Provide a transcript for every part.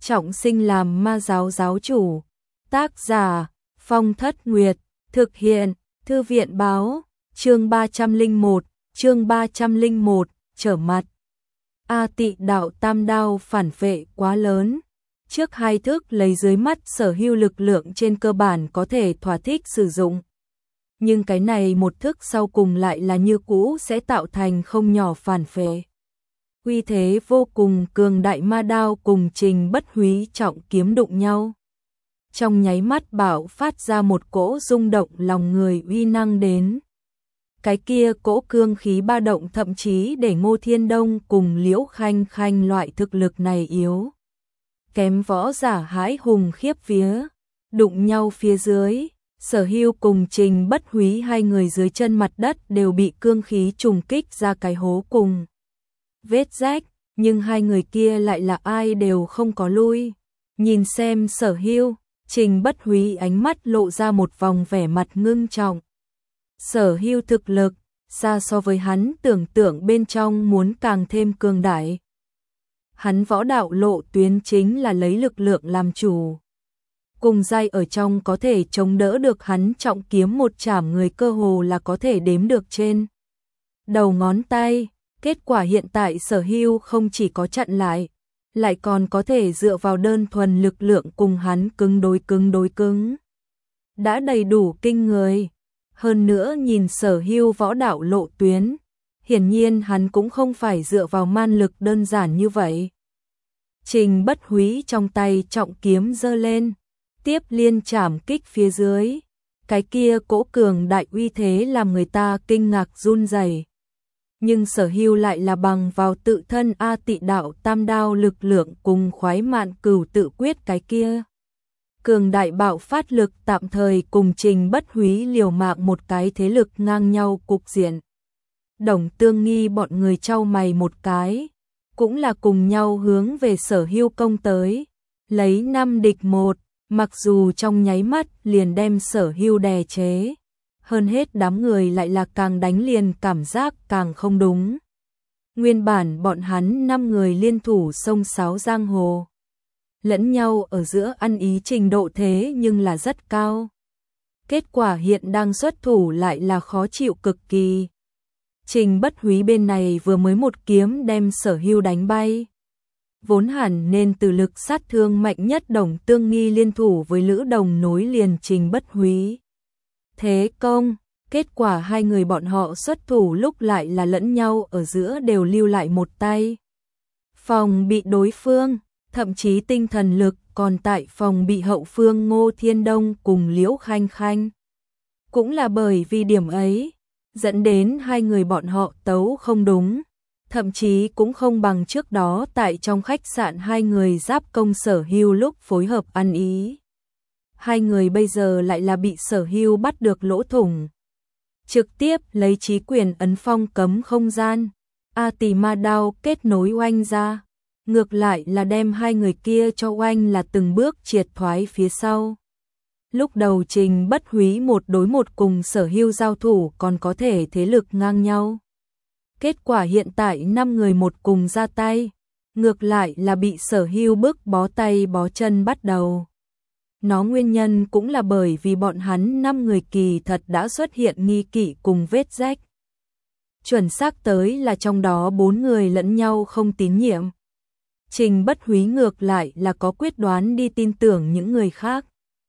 trọng sinh làm ma giáo giáo chủ. Tác giả Phong Thất Nguyệt, thực hiện Thư viện báo, chương 301, trở mặt. A Tị đạo tam đao phản vệ quá lớn. Trước hai thức lấy dưới mắt sở hữu lực lượng trên cơ bản có thể thỏa thích sử dụng. Nhưng cái này một thức sau cùng lại là như cũ sẽ tạo thành không nhỏ phản vệ. Uy thế vô cùng cường đại ma đao cùng Trình Bất Húy trọng kiếm đụng nhau. Trong nháy mắt bạo phát ra một cỗ rung động lòng người uy năng đến. Cái kia cỗ cương khí ba động thậm chí để Ngô Thiên Đông cùng Liễu Khanh Khanh loại thực lực này yếu kém võ giả hãi hùng khiếp vía, đụng nhau phía dưới, Sở Hưu cùng Trình Bất Húy hai người dưới chân mặt đất đều bị cương khí trùng kích ra cái hố cùng vết rách, nhưng hai người kia lại là ai đều không có lui. Nhìn xem Sở Hưu, Trình Bất Húy ánh mắt lộ ra một vòng vẻ mặt ngưng trọng. Sở Hưu thực lực, xa so với hắn tưởng tượng bên trong muốn càng thêm cường đại. Hắn võ đạo lộ tuyến chính là lấy lực lượng làm chủ. Cùng giai ở trong có thể chống đỡ được hắn trọng kiếm một chảm người cơ hồ là có thể đếm được trên đầu ngón tay. Kết quả hiện tại Sở Hưu không chỉ có chặn lại còn có thể dựa vào đơn thuần lực lượng cùng hắn cứng đối cứng. Đã đầy đủ kinh người. Hơn nữa nhìn Sở Hưu võ đạo lộ tuyến, hiển nhiên hắn cũng không phải dựa vào man lực đơn giản như vậy. Trình Bất Húy trong tay trọng kiếm giơ lên, tiếp liên chảm kích phía dưới. Cái kia cỗ cường đại uy thế làm người ta kinh ngạc run rẩy. Nhưng Sở Hưu lại là bằng vào tự thân A Tị đạo tam đao lực lượng cùng khoái mạn cửu tự quyết cái kia. Cường đại bạo phát lực tạm thời cùng Trình Bất Húy liều mạng một cái thế lực ngang nhau cục diện. Đồng Tương Nghi bọn người chau mày một cái, cũng là cùng nhau hướng về Sở Hưu công tới, lấy 5 địch 1, mặc dù trong nháy mắt liền đem Sở Hưu đè chế. Hơn hết đám người lại là càng đánh liền cảm giác càng không đúng. Nguyên bản bọn hắn 5 người liên thủ sông sáo giang hồ. Lẫn nhau ở giữa ăn ý trình độ thế nhưng là rất cao. Kết quả hiện đang xuất thủ lại là khó chịu cực kỳ. Trình Bất Húy bên này vừa mới một kiếm đem Sở Hưu đánh bay. Vốn hẳn nên từ lực sát thương mạnh nhất Đồng Tương Nghi liên thủ với Lữ Đồng nối liền Trình Bất Húy. Thế công, kết quả hai người bọn họ xuất thủ lúc lại là lẫn nhau ở giữa đều lưu lại một tay. Phòng bị đối phương, thậm chí tinh thần lực còn tại phòng bị hậu phương Ngô Thiên Đông cùng Liễu Khanh Khanh. Cũng là bởi vì điểm ấy, dẫn đến hai người bọn họ tấu không đúng, thậm chí cũng không bằng trước đó tại trong khách sạn hai người giáp công Sở Hưu lúc phối hợp ăn ý. Hai người bây giờ lại là bị Sở Hưu bắt được lỗ thủng. Trực tiếp lấy chí quyền ấn phong cấm không gian, A Tị ma đao kết nối oanh ra. Ngược lại là đem hai người kia cho oanh là từng bước triệt thoái phía sau. Lúc đầu Trình Bất Húy 1 đối 1 cùng Sở Hưu giao thủ còn có thể thế lực ngang nhau. Kết quả hiện tại 5 người một cùng ra tay, ngược lại là bị Sở Hưu bức bó tay bó chân bắt đầu. Nó nguyên nhân cũng là bởi vì bọn hắn 5 người kỳ thật đã xuất hiện nghi kỵ cùng vết rách. Chuẩn xác tới là trong đó 4 người lẫn nhau không tín nhiệm. Trình Bất Húy ngược lại là có quyết đoán đi tin tưởng những người khác.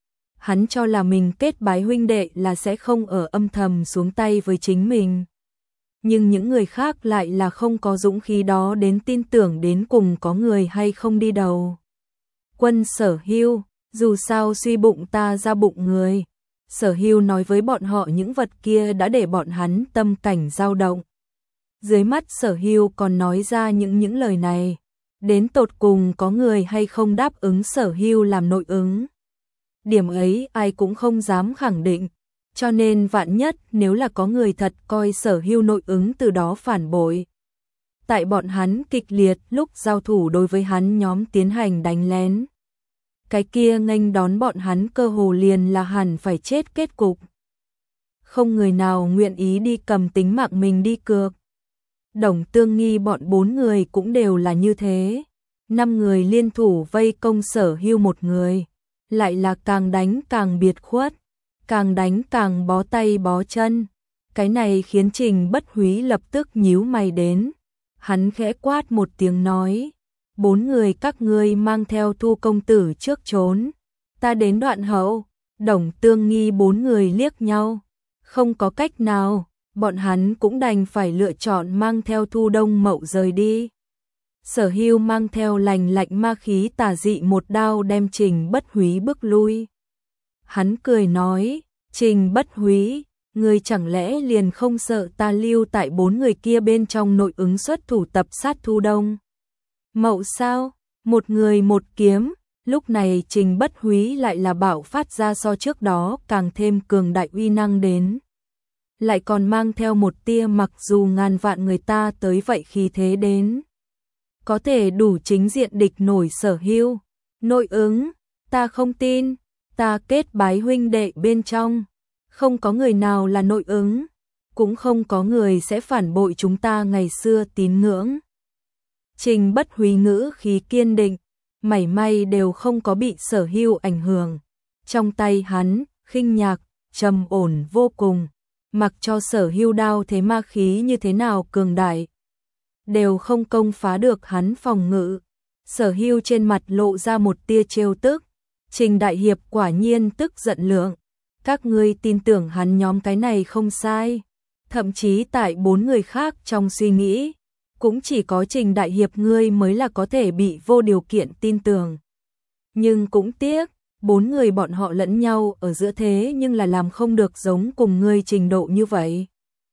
Hắn cho là mình kết bái huynh đệ là sẽ không ở âm thầm xuống tay với chính mình. Nhưng những người khác lại là không có dũng khí đó đến tin tưởng đến cùng có người hay không đi đầu. Quân Sở Hưu, dù sao suy bụng ta ra bụng người. Sở Hưu nói với bọn họ những vật kia đã để bọn hắn tâm cảnh dao động. Dưới mắt Sở Hưu còn nói ra những lời này. Đến tột cùng có người hay không đáp ứng Sở Hưu làm nội ứng. Điểm ấy ai cũng không dám khẳng định. Cho nên vạn nhất nếu là có người thật coi Sở Hưu nội ứng từ đó phản bội. Tại bọn hắn kịch liệt lúc giao thủ đối với hắn nhóm tiến hành đánh lén. Cái kia nghênh đón bọn hắn cơ hồ liền là hẳn phải chết kết cục. Không người nào nguyện ý đi cầm tính mạng mình đi cược. Đồng Tương Nghi bọn 4 người cũng đều là như thế. 5 người liên thủ vây công Sở Hưu một người, lại là càng đánh càng biệt khuất, càng đánh càng bó tay bó chân. Cái này khiến Trình Bất Húy lập tức nhíu mày đến. Hắn khẽ quát một tiếng nói, 4 người các ngươi mang theo Thu công tử trước trốn, ta đến đoạn hậu. Đồng Tương Nghi 4 người liếc nhau, không có cách nào, bọn hắn cũng đành phải lựa chọn mang theo Thu Đông Mậu rời đi. Sở Hưu mang theo lành lạnh ma khí tà dị một đao đem Trình Bất Húy bước lui. Hắn cười nói, Trình Bất Húy, ngươi chẳng lẽ liền không sợ ta lưu tại 4 người kia bên trong nội ứng xuất thủ tập sát Thu Đông Mậu sao? Một người một kiếm. Lúc này Trình Bất Húy lại là bạo phát ra so trước đó càng thêm cường đại uy năng đến. Lại còn mang theo một tia mặc dù ngàn vạn người ta tới vậy khí thế đến. Có thể đủ chính diện địch nổi Sở Hưu. Nội ứng, ta không tin, ta kết bái huynh đệ bên trong. Không có người nào là nội ứng, cũng không có người sẽ phản bội chúng ta ngày xưa tín ngưỡng. Trình Bất Húy ngữ khí kiên định, mảy may đều không có bị Sở Hưu ảnh hưởng. Trong tay hắn, khinh nhạc, trầm ổn vô cùng, mặc cho Sở Hưu đao thế ma khí như thế nào cường đại, đều không công phá được hắn phòng ngự. Sở Hưu trên mặt lộ ra một tia trêu tức, Trình đại hiệp quả nhiên tức giận lượng, các ngươi tin tưởng hắn nhóm cái này không sai, thậm chí tại 4 người khác trong suy nghĩ, cũng chỉ có Trình đại hiệp ngươi mới là có thể bị vô điều kiện tin tưởng. Nhưng cũng tiếc, 4 người bọn họ lẫn nhau ở giữa thế nhưng là làm không được giống cùng ngươi trình độ như vậy.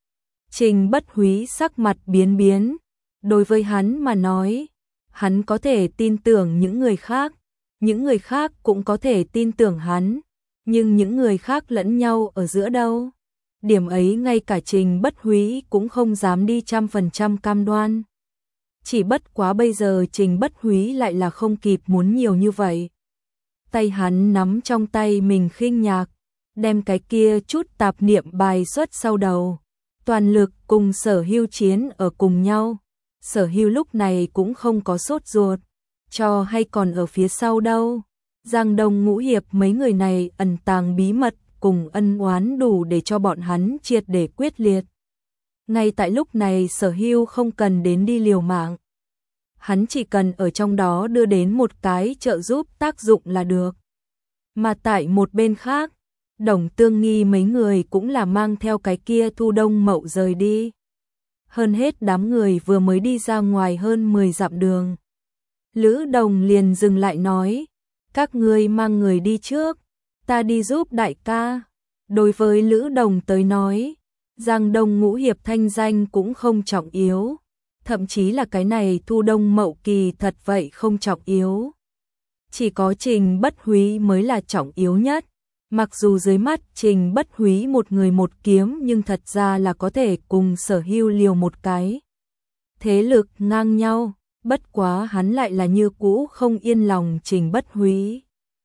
Trình Bất Húy sắc mặt biến biến, đối với hắn mà nói, hắn có thể tin tưởng những người khác cũng có thể tin tưởng hắn, nhưng những người khác lẫn nhau ở giữa đâu? Điểm ấy ngay cả Trình Bất Húy cũng không dám đi 100% cam đoan. Chỉ bất quá bây giờ Trình Bất Húy lại là không kịp muốn nhiều như vậy. Tay hắn nắm trong tay mình khinh nhạc, đem cái kia chút tạp niệm bài xuất sau đầu, toàn lực cùng Sở Hưu chiến ở cùng nhau. Sở Hưu lúc này cũng không có sốt ruột, cho hay còn ở phía sau đâu. Giang Đông Ngũ Hiệp mấy người này ẩn tàng bí mật cùng ân oán đủ để cho bọn hắn triệt để quyết liệt. Ngay tại lúc này Sở Hưu không cần đến đi liều mạng. Hắn chỉ cần ở trong đó đưa đến một cái trợ giúp tác dụng là được. Mà tại một bên khác, Đồng Tương Nghi mấy người cũng là mang theo cái kia Thu Đông Mậu rời đi. Hơn hết đám người vừa mới đi ra ngoài hơn 10 dặm đường. Lữ Đồng liền dừng lại nói, các ngươi mang người đi trước, ta đi giúp đại ca. Đối với Lữ Đồng tới nói, Giang Đông Ngũ Hiệp thanh danh cũng không trọng yếu, thậm chí là cái này Thu Đông Mậu kỳ thật vậy không trọng yếu. Chỉ có Trình Bất Húy mới là trọng yếu nhất. Mặc dù dưới mắt Trình Bất Húy một người một kiếm nhưng thật ra là có thể cùng Sở Hưu liều một cái. Thế lực ngang nhau, bất quá hắn lại là như cũ không yên lòng Trình Bất Húy.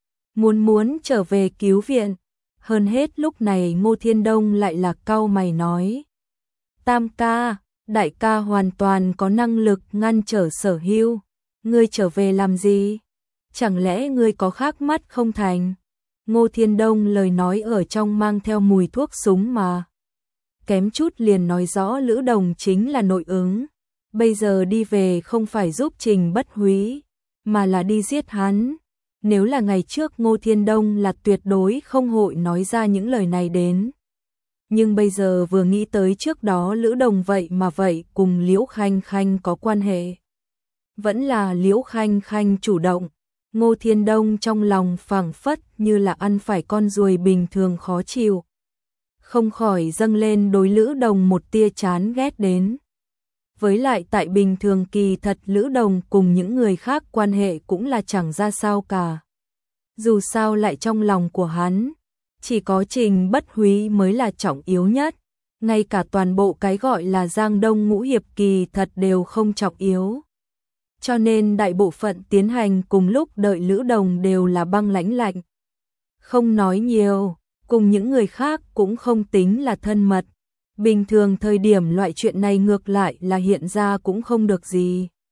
Muốn trở về cứu viện, hơn hết lúc này Ngô Thiên Đông lại là cau mày nói. Tam ca, đại ca hoàn toàn có năng lực ngăn trở Sở Hưu, ngươi trở về làm gì? Chẳng lẽ ngươi có khác mắt không thành? Ngô Thiên Đông lời nói ở trong mang theo mùi thuốc súng mà. Kém chút liền nói rõ Lữ Đồng chính là nội ứng. Bây giờ đi về không phải giúp Trình Bất Húy, mà là đi giết hắn. Nếu là ngày trước Ngô Thiên Đông là tuyệt đối không hội nói ra những lời này đến. Nhưng bây giờ vừa nghĩ tới trước đó Lữ Đồng vậy mà vậy cùng Liễu Khanh Khanh có quan hệ. Vẫn là Liễu Khanh Khanh chủ động. Ngô Thiên Đông trong lòng phảng phất như là ăn phải con ruồi bình thường khó chịu. Không khỏi dâng lên đối Lữ Đồng một tia chán ghét đến. Với lại tại bình thường kỳ thật Lữ Đồng cùng những người khác quan hệ cũng là chẳng ra sao cả. Dù sao lại trong lòng của hắn, chỉ có Trình Bất Húy mới là trọng yếu nhất. Ngay cả toàn bộ cái gọi là Giang Đông Ngũ Hiệp kỳ thật đều không trọng yếu. Cho nên đại bộ phận tiến hành cùng lúc đợi Lữ Đồng đều là băng lãnh lạnh. Không nói nhiều, cùng những người khác cũng không tính là thân mật. Bình thường thời điểm loại chuyện này ngược lại là hiện ra cũng không được gì.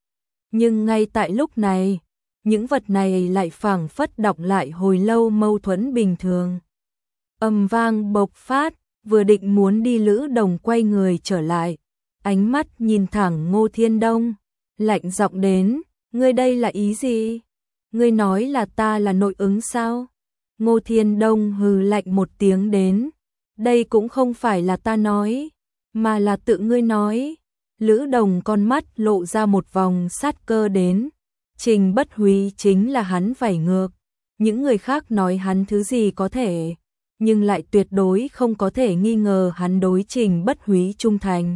Nhưng ngay tại lúc này, những vật này lại phảng phất đọng lại hồi lâu mâu thuẫn bình thường. Âm vang bộc phát, vừa định muốn đi Lữ Đồng quay người trở lại, ánh mắt nhìn thẳng Ngô Thiên Đông, lạnh giọng đến, ngươi đây là ý gì? Ngươi nói là ta là nội ứng sao? Ngô Thiên Đông hừ lạnh một tiếng đến, đây cũng không phải là ta nói, mà là tự ngươi nói. Lữ Đồng con mắt lộ ra một vòng sát cơ đến, Trình Bất Húy chính là hắn phải ngược, những người khác nói hắn thứ gì có thể, nhưng lại tuyệt đối không có thể nghi ngờ hắn đối Trình Bất Húy trung thành.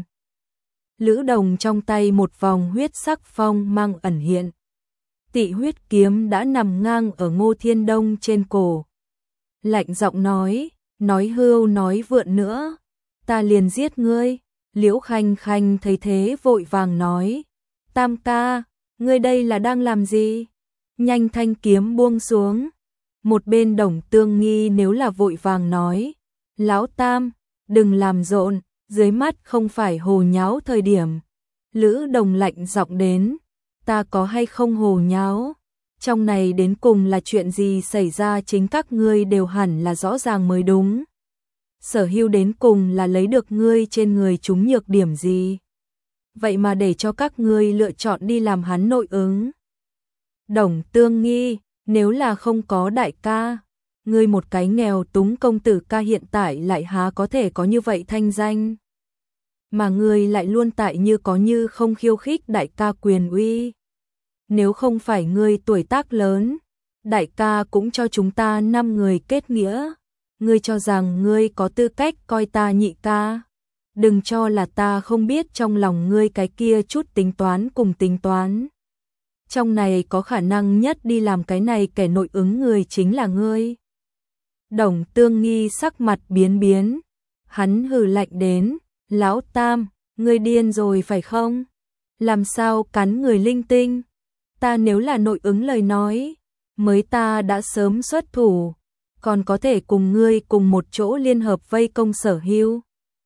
Lữ Đồng trong tay một vòng huyết sắc phong mang ẩn hiện. Tị huyết kiếm đã nằm ngang ở Ngô Thiên Đông trên cổ. Lạnh giọng nói hưu nói vượn nữa, ta liền giết ngươi. Liễu Khanh Khanh thấy thế vội vàng nói, Tam ca, ngươi đây là đang làm gì? Nhanh thanh kiếm buông xuống. Một bên Đồng Tương Nghi nếu là vội vàng nói, Lão Tam, đừng làm rộn, dưới mắt không phải hồ nháo thời điểm. Lữ Đồng lạnh giọng đến, ta có hay không hồ nháo? Trong này đến cùng là chuyện gì xảy ra chính các ngươi đều hẳn là rõ ràng mới đúng. Sở Hưu đến cùng là lấy được ngươi trên người chúng nhược điểm gì? Vậy mà để cho các ngươi lựa chọn đi làm hắn nội ứng. Đồng Tương Nghi, nếu là không có đại ca, ngươi một cái nghèo túng công tử ca hiện tại lại há có thể có như vậy thanh danh. Mà ngươi lại luôn tại như có như không khiêu khích đại ca quyền uy. Nếu không phải ngươi tuổi tác lớn, đại ca cũng cho chúng ta 5 người kết nghĩa. Ngươi cho rằng ngươi có tư cách coi ta nhị ca. Đừng cho là ta không biết trong lòng ngươi cái kia chút tính toán cùng tính toán. Trong này có khả năng nhất đi làm cái này kẻ nội ứng người chính là ngươi. Đồng Tương Nghi sắc mặt biến biến. Hắn hừ lạnh đến, Lão Tam, ngươi điên rồi phải không? Làm sao cắn người linh tinh? Ta nếu là nội ứng lời nói, mới ta đã sớm xuất thủ, còn có thể cùng ngươi cùng một chỗ liên hợp vây công Sở Hưu.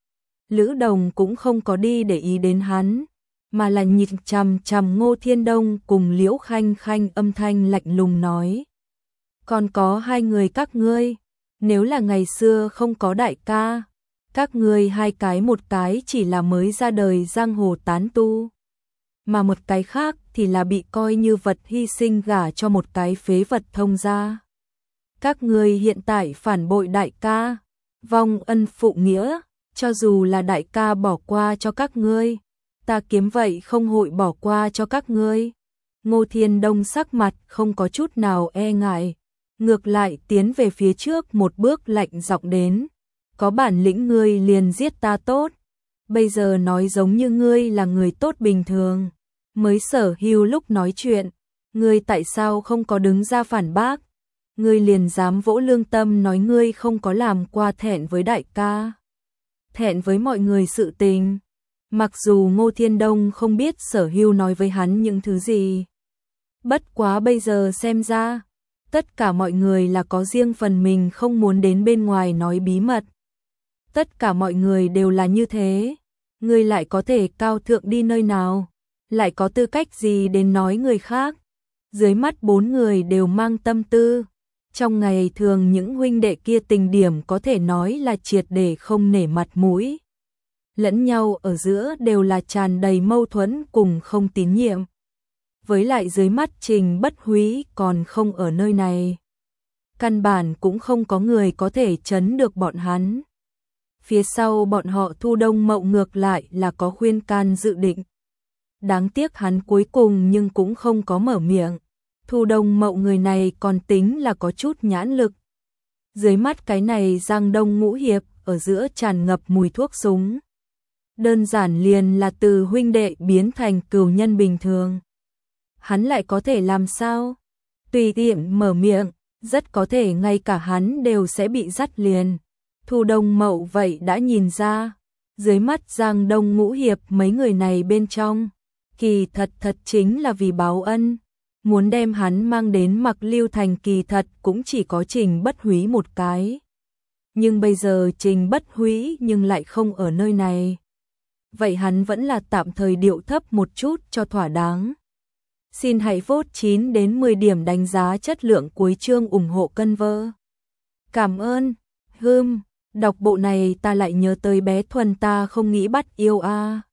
Lữ Đồng cũng không có đi để ý đến hắn, mà là nhìn chằm chằm Ngô Thiên Đông cùng Liễu Khanh Khanh, âm thanh lạnh lùng nói. Còn có 2 người các ngươi, nếu là ngày xưa không có đại ca, các ngươi 2 cái một cái chỉ là mới ra đời giang hồ tán tu, mà một cái khác thì là bị coi như vật hy sinh gả cho một cái phế vật thông gia. Các ngươi hiện tại phản bội đại ca, vong ân phụ nghĩa, cho dù là đại ca bỏ qua cho các ngươi, ta kiếm vậy không hội bỏ qua cho các ngươi. Ngô Thiên Đông sắc mặt không có chút nào e ngại, ngược lại tiến về phía trước một bước lạnh giọng đến, có bản lĩnh ngươi liền giết ta tốt, bây giờ nói giống như ngươi là người tốt bình thường. Mới Sở Hưu lúc nói chuyện, ngươi tại sao không có đứng ra phản bác? Ngươi liền dám vỗ lương tâm nói ngươi không có làm qua thẹn với đại ca, thẹn với mọi người sự tình. Mặc dù Ngô Thiên Đông không biết Sở Hưu nói với hắn những thứ gì, bất quá bây giờ xem ra, tất cả mọi người là có riêng phần mình không muốn đến bên ngoài nói bí mật. Tất cả mọi người đều là như thế, ngươi lại có thể cao thượng đi nơi nào? Lại có tư cách gì đến nói người khác? Dưới mắt 4 người đều mang tâm tư. Trong ngày thường những huynh đệ kia tình điểm có thể nói là triệt để không nể mặt mũi. Lẫn nhau ở giữa đều là tràn đầy mâu thuẫn cùng không tín nhiệm. Với lại dưới mắt Trình Bất Húy còn không ở nơi này. Căn bản cũng không có người có thể trấn được bọn hắn. Phía sau bọn họ Thu Đông Mậu ngược lại là có khuyên can dự định. Đáng tiếc hắn cuối cùng nhưng cũng không có mở miệng. Thu Đông Mậu người này còn tính là có chút nhãn lực. Dưới mắt cái này Giang Đông Ngũ Hiệp ở giữa tràn ngập mùi thuốc súng. Đơn giản liền là từ huynh đệ biến thành cừu nhân bình thường. Hắn lại có thể làm sao? Tùy tiện mở miệng, rất có thể ngay cả hắn đều sẽ bị dắt liền. Thu Đông Mậu vậy đã nhìn ra, dưới mắt Giang Đông Ngũ Hiệp mấy người này bên trong, kỳ thật chính là vì báo ân, muốn đem hắn mang đến Mặc Lưu Thành, kỳ thật cũng chỉ có Trình Bất Húy một cái. Nhưng bây giờ Trình Bất Húy nhưng lại không ở nơi này. Vậy hắn vẫn là tạm thời điệu thấp một chút cho thỏa đáng. Xin hãy vote 9 đến 10 điểm đánh giá chất lượng cuối chương ủng hộ cân vơ. Cảm ơn. Đọc bộ này ta lại nhớ tới bé Thuần ta không nghĩ bắt yêu a.